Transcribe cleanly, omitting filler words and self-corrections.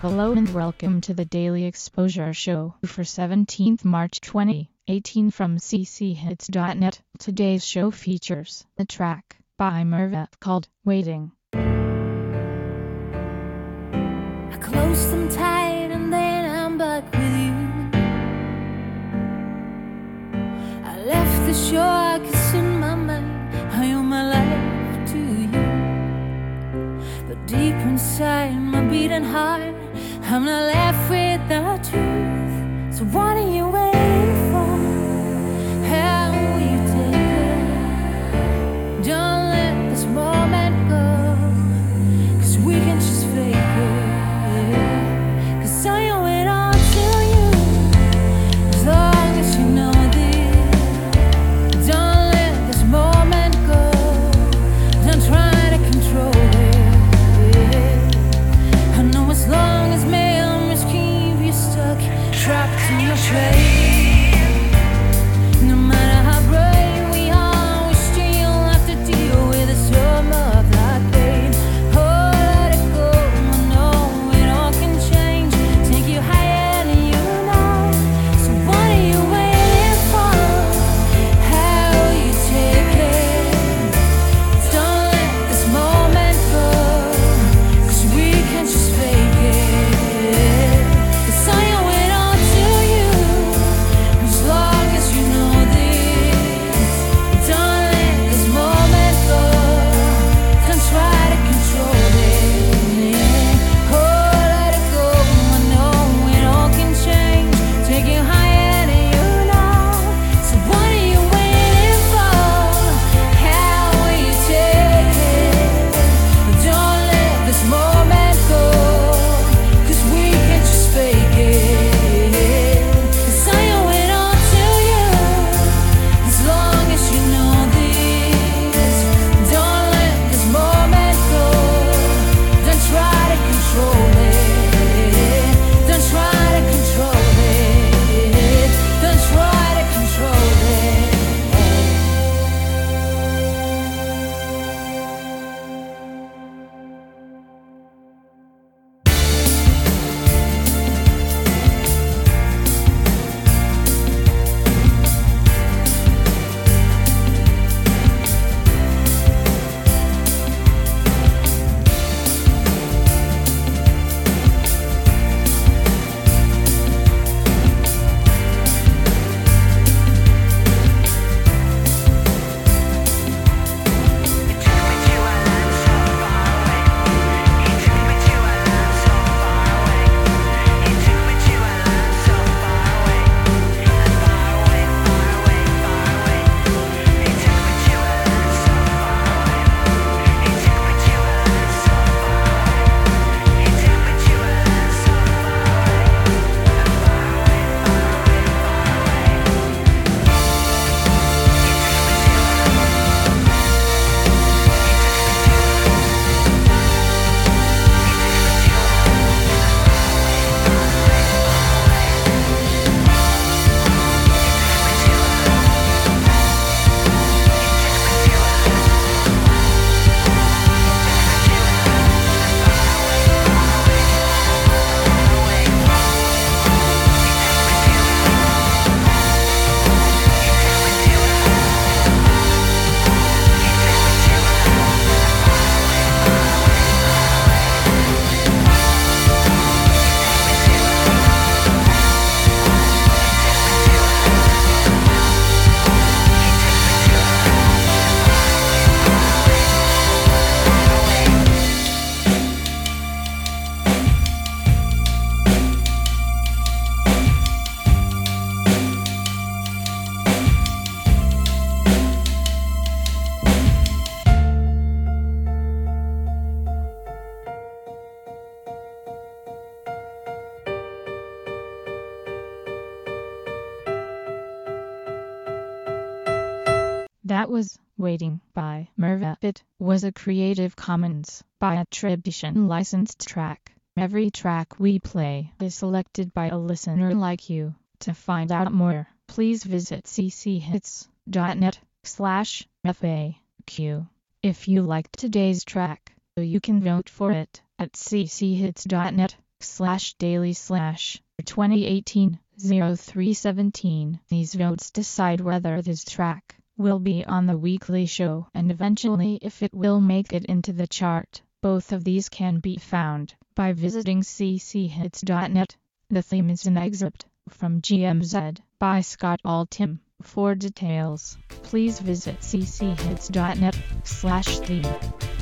Hello and welcome to the Daily Exposure Show for 17th March 2018 from cchits.net. Today's show features a track by Merva called Waiting. I closed them tight and then I'm back with you. I left the shore cause in my mind I owe my life to you. But deep inside my beating heart I'm not left with the truth. So what are you waiting for? How will you take it? Don't let this moment go, cause we can just fake it. Cause I owe it all to you, as long as you know this. Don't let this moment go, don't try to control it. I know as long as memories keep you stuck, trapped in your train. No matter how brave we are, we still have to deal with the sum of that pain. Oh, let it go, I know it all can change, take you higher than you know. So what are you waiting for? How will you take it? Don't let this moment go, cause we can just fake it. Cause I owe it all to you, as long as you know this. Don't let this moment go, don't try to control it. Oh, let it go, I know it all can change, take you higher than you know. So what are you waiting for? How will you take it? Don't let this moment go, cause we can just fake it. Cause I owe it all to you, as long as you know this. Don't let this moment go, don't try to control it. Don't try to control it. Don't try to control it. That was Waiting by Merva. It was a Creative Commons by attribution licensed track. Every track we play is selected by a listener like you. To find out more, please visit cchits.net/FAQ. If you liked today's track, you can vote for it at cchits.net daily/2018-0317. These votes decide whether this track will be on the weekly show and eventually if it will make it into the chart. Both of these can be found by visiting cchits.net. The theme is an excerpt from GMZ by Scott Altham. For details, please visit cchits.net/theme.